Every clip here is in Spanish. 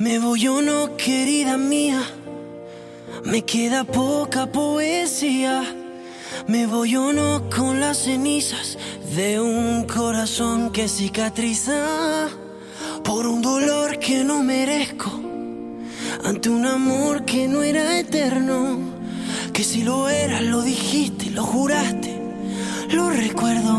Me voy o no, querida mía, me queda poca poesía. Me voy o no con las cenizas de un corazón que cicatriza por un dolor que no merezco, ante un amor que no era eterno, que si lo era, lo dijiste, lo juraste, lo recuerdo.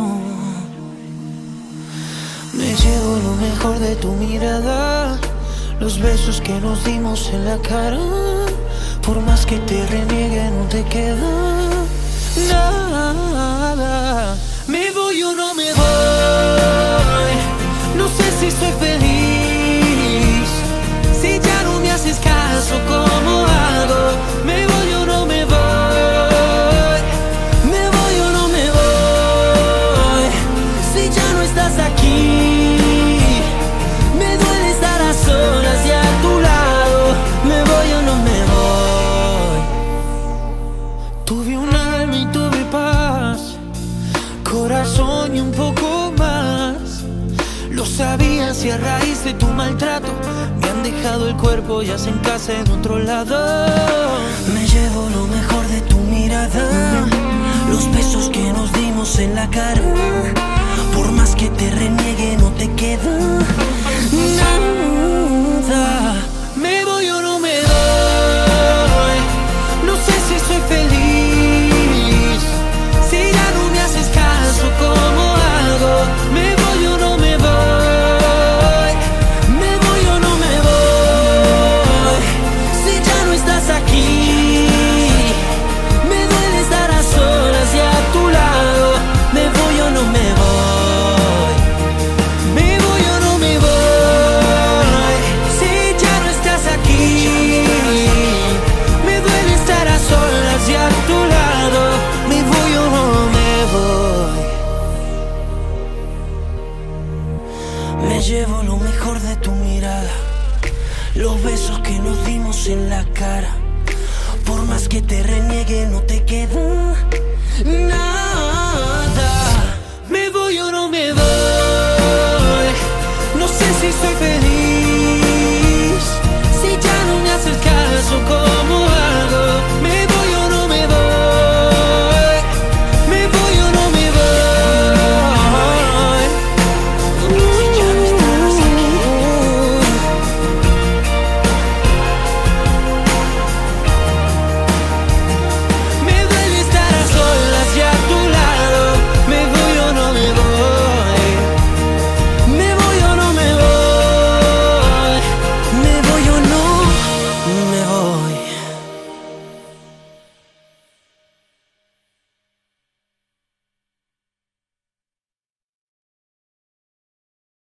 Me llevo lo mejor de tu mirada, los besos que nos dimos en la cara. Por más que te reniegue, no te queda nada. Me voy o no me voy, no sé si soy feliz. Si ya no me haces caso, ¿cómo hago? Me voy o no me voy, me voy o no me voy. Si ya no estás aquí, me duele estar a solas y a tu lado. Me voy o no me voy. Tuve un alma y tuve paz, corazón y un poco más. Lo sabías y a raíz de tu maltrato me han dejado el cuerpo y hacen casa en otro lado. Me llevo lo mejor de tu mirada, los besos que nos dimos en la cara. Por más que te reniegue, no te queda nada. Me voy o no me voy, no sé si soy feliz. Si ya no me haces caso, ¿cómo hago? Me voy o no me voy, me voy o no me voy. Si ya no estás aquí, me duele estar a solas y a tu lado. Me voy o no me voy, me voy o no me voy. Si ya no estás aquí, me duele estar a solas y a tu lado. Me voy o no me voy. Me llevo lo mejor de tu mirada, los besos que nos dimos en la cara. Por más que te reniegue, no te queda nada. Me voy o no me voy, no sé si soy feliz.